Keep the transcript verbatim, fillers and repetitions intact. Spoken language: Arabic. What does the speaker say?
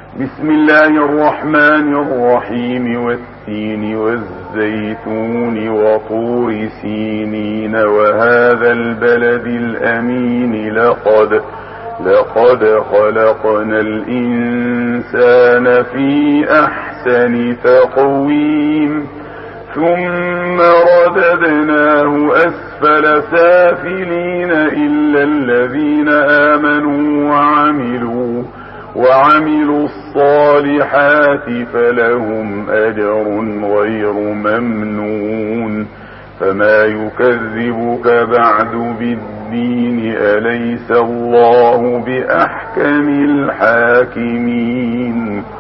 بسم الله الرحمن الرحيم والتين والزيتون وطور سينين وهذا البلد الأمين لقد لقد خلقنا الإنسان في أحسن تقويم ثم رددناه أسفل سافلين إلا الذين آمنوا وعملوا وعملوا الصالحات فلهم أجر غير ممنون فما يكذبك بعد بالدين أليس الله بأحكم الحاكمين.